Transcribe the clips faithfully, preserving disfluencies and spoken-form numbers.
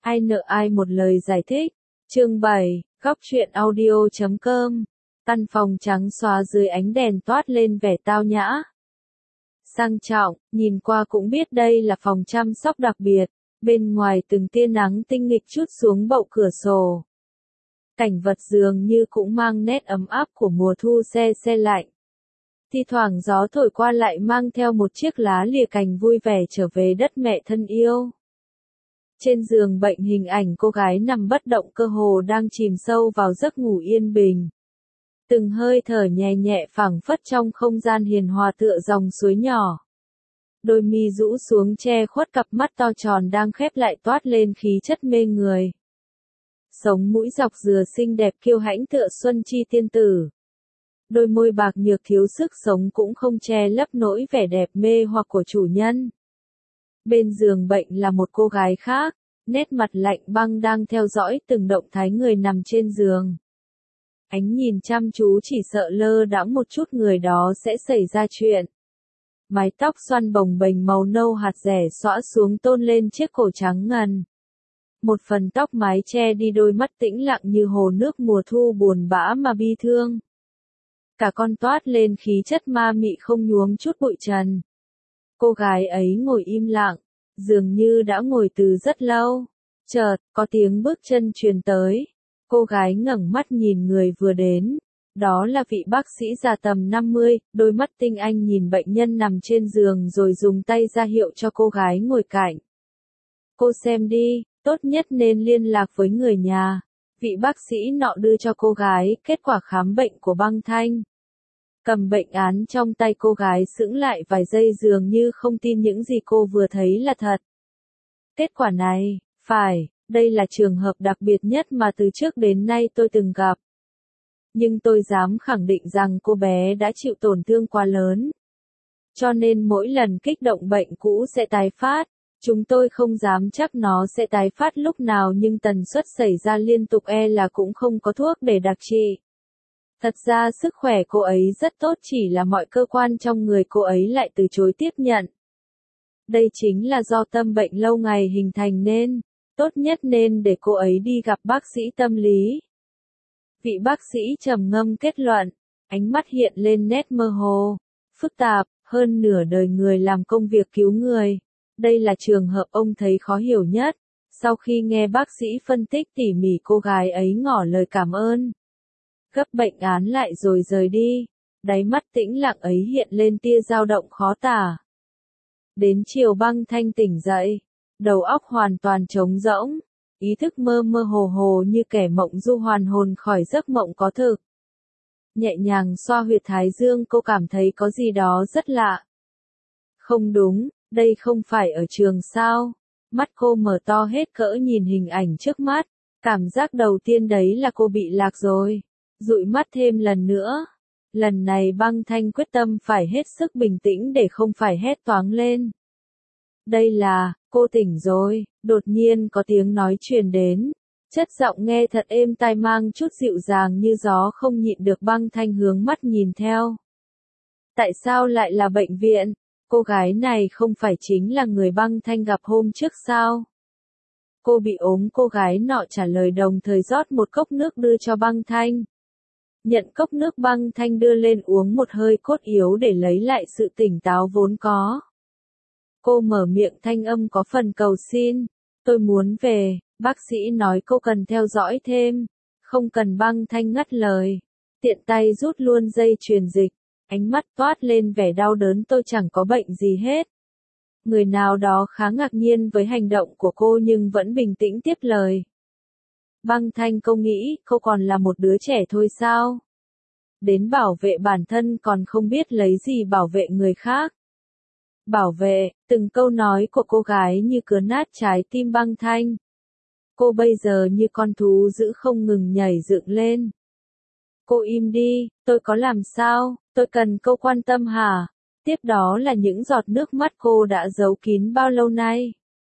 Ai nợ ai một lời giải thích. Chương bảy, góc truyện audio chấm com. Căn phòng trắng xóa dưới ánh đèn toát lên vẻ tao nhã. Sang trọng, nhìn qua cũng biết đây là phòng chăm sóc đặc biệt, bên ngoài từng tia nắng tinh nghịch trút xuống bậu cửa sổ. Cảnh vật dường như cũng mang nét ấm áp của mùa thu se se lạnh. Thi thoảng gió thổi qua lại mang theo một chiếc lá lìa cành vui vẻ trở về đất mẹ thân yêu. Trên giường bệnh hình ảnh cô gái nằm bất động cơ hồ đang chìm sâu vào giấc ngủ yên bình. Từng hơi thở nhẹ nhẹ phảng phất trong không gian hiền hòa tựa dòng suối nhỏ. Đôi mi rũ xuống che khuất cặp mắt to tròn đang khép lại toát lên khí chất mê người. Sống mũi dọc dừa xinh đẹp kiêu hãnh tựa xuân chi tiên tử. Đôi môi bạc nhược thiếu sức sống cũng không che lấp nỗi vẻ đẹp mê hoặc của chủ nhân. Bên giường bệnh là một cô gái khác, nét mặt lạnh băng đang theo dõi từng động thái người nằm trên giường. Ánh nhìn chăm chú chỉ sợ lơ đãng một chút người đó sẽ xảy ra chuyện. Mái tóc xoăn bồng bềnh màu nâu hạt rẻ xõa xuống tôn lên chiếc cổ trắng ngần. Một phần tóc mái che đi đôi mắt tĩnh lặng như hồ nước mùa thu buồn bã mà bi thương. Cả con toát lên khí chất ma mị không nhuốm chút bụi trần. Cô gái ấy ngồi im lặng, dường như đã ngồi từ rất lâu. Chợt, có tiếng bước chân truyền tới. Cô gái ngẩng mắt nhìn người vừa đến. Đó là vị bác sĩ già tầm năm mươi, đôi mắt tinh anh nhìn bệnh nhân nằm trên giường rồi dùng tay ra hiệu cho cô gái ngồi cạnh. Cô xem đi, tốt nhất nên liên lạc với người nhà. Vị bác sĩ nọ đưa cho cô gái kết quả khám bệnh của băng thanh. Cầm bệnh án trong tay cô gái sững lại vài giây dường như không tin những gì cô vừa thấy là thật. Kết quả này, phải, đây là trường hợp đặc biệt nhất mà từ trước đến nay tôi từng gặp. Nhưng tôi dám khẳng định rằng cô bé đã chịu tổn thương quá lớn. Cho nên mỗi lần kích động bệnh cũ sẽ tái phát. Chúng tôi không dám chắc nó sẽ tái phát lúc nào nhưng tần suất xảy ra liên tục e là cũng không có thuốc để đặc trị. Thật ra sức khỏe cô ấy rất tốt chỉ là mọi cơ quan trong người cô ấy lại từ chối tiếp nhận. Đây chính là do tâm bệnh lâu ngày hình thành nên, tốt nhất nên để cô ấy đi gặp bác sĩ tâm lý. Vị bác sĩ trầm ngâm kết luận, ánh mắt hiện lên nét mơ hồ, phức tạp, hơn nửa đời người làm công việc cứu người. Đây là trường hợp ông thấy khó hiểu nhất. Sau khi nghe bác sĩ phân tích tỉ mỉ cô gái ấy ngỏ lời cảm ơn. Gấp bệnh án lại rồi rời đi. Đáy mắt tĩnh lặng ấy hiện lên tia dao động khó tả. Đến chiều băng thanh tỉnh dậy. Đầu óc hoàn toàn trống rỗng. Ý thức mơ mơ hồ hồ như kẻ mộng du hoàn hồn khỏi giấc mộng có thực. Nhẹ nhàng xoa huyệt thái dương cô cảm thấy có gì đó rất lạ. Không đúng. Đây không phải ở trường sao? Mắt cô mở to hết cỡ nhìn hình ảnh trước mắt. Cảm giác đầu tiên đấy là cô bị lạc rồi. Dụi mắt thêm lần nữa. Lần này băng thanh quyết tâm phải hết sức bình tĩnh để không phải hét toáng lên. Đây là, cô tỉnh rồi. Đột nhiên có tiếng nói truyền đến. Chất giọng nghe thật êm tai mang chút dịu dàng như gió không nhịn được băng thanh hướng mắt nhìn theo. Tại sao lại là bệnh viện? Cô gái này không phải chính là người băng thanh gặp hôm trước sao? Cô bị ốm cô gái nọ trả lời đồng thời rót một cốc nước đưa cho băng thanh. Nhận cốc nước băng thanh đưa lên uống một hơi cốt yếu để lấy lại sự tỉnh táo vốn có. Cô mở miệng thanh âm có phần cầu xin. Tôi muốn về, bác sĩ nói cô cần theo dõi thêm. Không cần băng thanh ngắt lời. Tiện tay rút luôn dây truyền dịch. Ánh mắt toát lên vẻ đau đớn tôi chẳng có bệnh gì hết. Người nào đó khá ngạc nhiên với hành động của cô nhưng vẫn bình tĩnh tiếp lời. Băng thanh cô nghĩ cô còn là một đứa trẻ thôi sao? Đến bảo vệ bản thân còn không biết lấy gì bảo vệ người khác. Bảo vệ, từng câu nói của cô gái như cứa nát trái tim băng thanh. Cô bây giờ như con thú dữ không ngừng nhảy dựng lên. Cô im đi, tôi có làm sao, tôi cần cô quan tâm hả? Tiếp đó là những giọt nước mắt cô đã giấu kín bao lâu nay.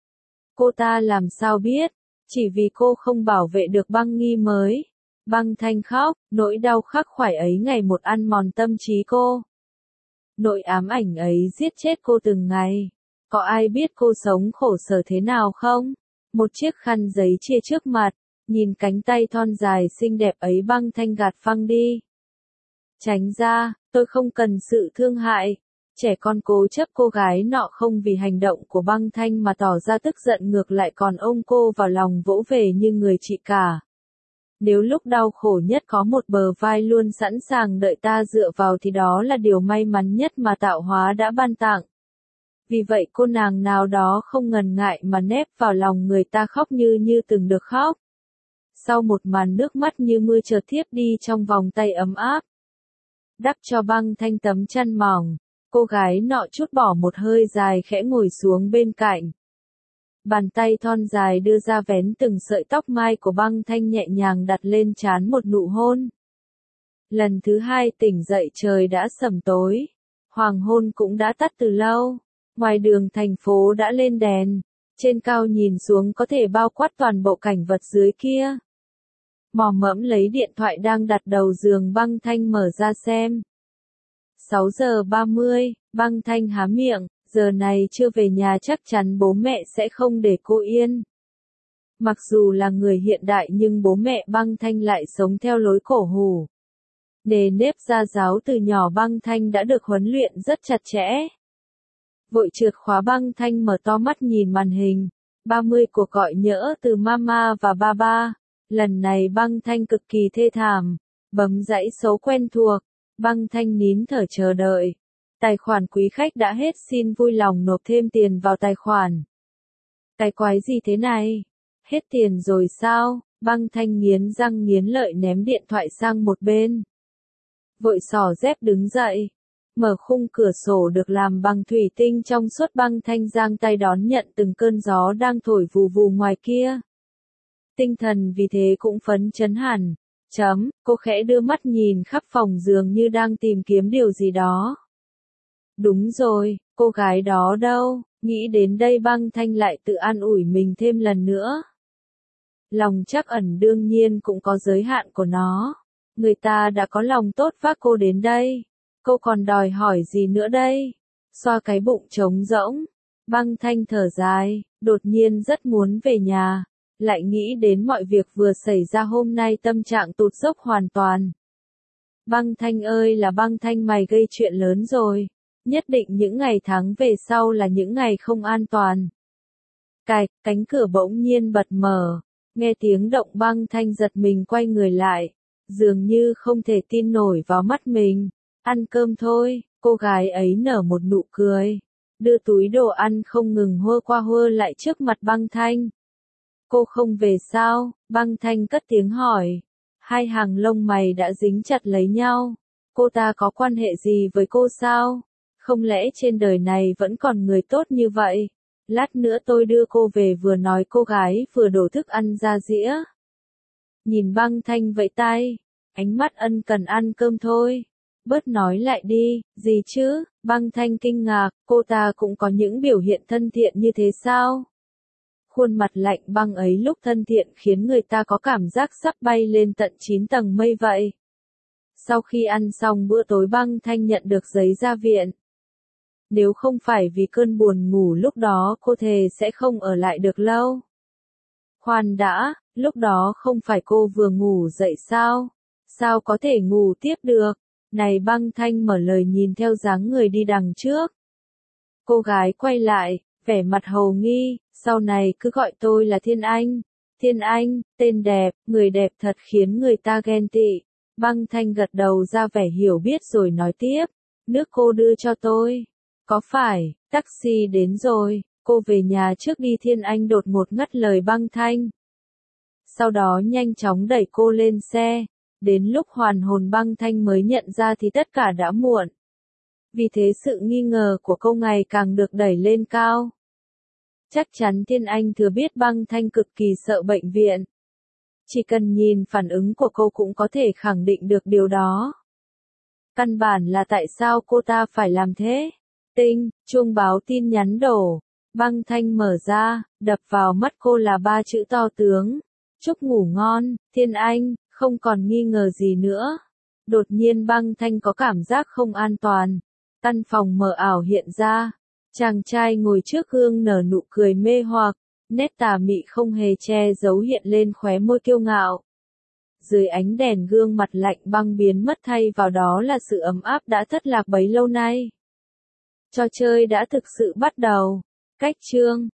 Cô ta làm sao biết, chỉ vì cô không bảo vệ được băng nghi mới. Băng thanh khóc, nỗi đau khắc khoải ấy ngày một ăn mòn tâm trí cô. Nỗi ám ảnh ấy giết chết cô từng ngày. Có ai biết cô sống khổ sở thế nào không? Một chiếc khăn giấy chia trước mặt, nhìn cánh tay thon dài xinh đẹp ấy băng thanh gạt phăng đi. Tránh ra, tôi không cần sự thương hại. Trẻ con cố chấp cô gái nọ không vì hành động của băng thanh mà tỏ ra tức giận, ngược lại còn ôm cô vào lòng vỗ về như người chị cả. Nếu lúc đau khổ nhất có một bờ vai luôn sẵn sàng đợi ta dựa vào thì đó là điều may mắn nhất mà tạo hóa đã ban tặng. Vì vậy cô nàng nào đó không ngần ngại mà nép vào lòng người ta khóc như như từng được khóc. Sau một màn nước mắt như mưa chợt thiếp đi trong vòng tay ấm áp. Đắp cho băng thanh tấm chăn mỏng, cô gái nọ trút bỏ một hơi dài khẽ ngồi xuống bên cạnh. Bàn tay thon dài đưa ra vén từng sợi tóc mai của băng thanh nhẹ nhàng đặt lên trán một nụ hôn. Lần thứ hai tỉnh dậy trời đã sẩm tối. Hoàng hôn cũng đã tắt từ lâu. Ngoài đường thành phố đã lên đèn. Trên cao nhìn xuống có thể bao quát toàn bộ cảnh vật dưới kia. Mò mẫm lấy điện thoại đang đặt đầu giường băng thanh mở ra xem. sáu giờ ba mươi, băng thanh há miệng, giờ này chưa về nhà chắc chắn bố mẹ sẽ không để cô yên. Mặc dù là người hiện đại nhưng bố mẹ băng thanh lại sống theo lối cổ hủ. Nề nếp gia giáo từ nhỏ băng thanh đã được huấn luyện rất chặt chẽ. Vội trượt khóa băng thanh mở to mắt nhìn màn hình. ba mươi cuộc gọi nhỡ từ mama và baba. Lần này băng thanh cực kỳ thê thảm. Bấm dãy số quen thuộc. Băng thanh nín thở chờ đợi. Tài khoản quý khách đã hết, xin vui lòng nộp thêm tiền vào tài khoản. Cái quái gì thế này? Hết tiền rồi sao? Băng thanh nghiến răng nghiến lợi ném điện thoại sang một bên. Vội xỏ dép đứng dậy. Mở khung cửa sổ được làm bằng thủy tinh trong suốt, băng thanh giang tay đón nhận từng cơn gió đang thổi vù vù ngoài kia. Tinh thần vì thế cũng phấn chấn hẳn. Chấm, cô khẽ đưa mắt nhìn khắp phòng giường như đang tìm kiếm điều gì đó. Đúng rồi, cô gái đó đâu? Nghĩ đến đây băng thanh lại tự an ủi mình thêm lần nữa. Lòng trắc ẩn đương nhiên cũng có giới hạn của nó. Người ta đã có lòng tốt vác cô đến đây. Cô còn đòi hỏi gì nữa đây? Xoa cái bụng trống rỗng. Băng thanh thở dài, đột nhiên rất muốn về nhà. Lại nghĩ đến mọi việc vừa xảy ra hôm nay, tâm trạng tụt dốc hoàn toàn. Băng thanh ơi là băng thanh, mày gây chuyện lớn rồi. Nhất định những ngày tháng về sau là những ngày không an toàn. Cạch, cánh cửa bỗng nhiên bật mở. Nghe tiếng động băng thanh giật mình quay người lại. Dường như không thể tin nổi vào mắt mình. Ăn cơm thôi, cô gái ấy nở một nụ cười. Đưa túi đồ ăn không ngừng hơ qua hơ lại trước mặt băng thanh. Cô không về sao? Băng thanh cất tiếng hỏi. Hai hàng lông mày đã dính chặt lấy nhau. Cô ta có quan hệ gì với cô sao? Không lẽ trên đời này vẫn còn người tốt như vậy? Lát nữa tôi đưa cô về, vừa nói cô gái vừa đổ thức ăn ra dĩa. Nhìn băng thanh vẫy tay. Ánh mắt ân cần, ăn cơm thôi. Bớt nói lại đi, gì chứ? Băng thanh kinh ngạc, cô ta cũng có những biểu hiện thân thiện như thế sao? Khuôn mặt lạnh băng ấy lúc thân thiện khiến người ta có cảm giác sắp bay lên tận chín tầng mây vậy. Sau khi ăn xong bữa tối băng thanh nhận được giấy ra viện. Nếu không phải vì cơn buồn ngủ lúc đó cô thề sẽ không ở lại được lâu. Khoan đã, lúc đó không phải cô vừa ngủ dậy sao? Sao có thể ngủ tiếp được? Này băng thanh mở lời nhìn theo dáng người đi đằng trước. Cô gái quay lại, vẻ mặt hầu nghi, sau này cứ gọi tôi là Thiên Anh. Thiên Anh, tên đẹp, người đẹp thật khiến người ta ghen tị. Băng thanh gật đầu ra vẻ hiểu biết rồi nói tiếp. Nước cô đưa cho tôi. Có phải, taxi đến rồi, cô về nhà trước đi. Thiên Anh đột ngột ngắt lời băng thanh. Sau đó nhanh chóng đẩy cô lên xe. Đến lúc hoàn hồn băng thanh mới nhận ra thì tất cả đã muộn. Vì thế sự nghi ngờ của cô ngày càng được đẩy lên cao. Chắc chắn Thiên Anh thừa biết băng thanh cực kỳ sợ bệnh viện. Chỉ cần nhìn phản ứng của cô cũng có thể khẳng định được điều đó. Căn bản là tại sao cô ta phải làm thế? Tinh, chuông báo tin nhắn đổ. Băng thanh mở ra, đập vào mắt cô là ba chữ to tướng. Chúc ngủ ngon, Thiên Anh, không còn nghi ngờ gì nữa. Đột nhiên băng thanh có cảm giác không an toàn. Căn phòng mờ ảo hiện ra. Chàng trai ngồi trước gương nở nụ cười mê hoặc. Nét tà mị không hề che giấu hiện lên khóe môi kiêu ngạo. Dưới ánh đèn gương mặt lạnh băng biến mất thay vào đó là sự ấm áp đã thất lạc bấy lâu nay. Trò chơi đã thực sự bắt đầu. Cách chương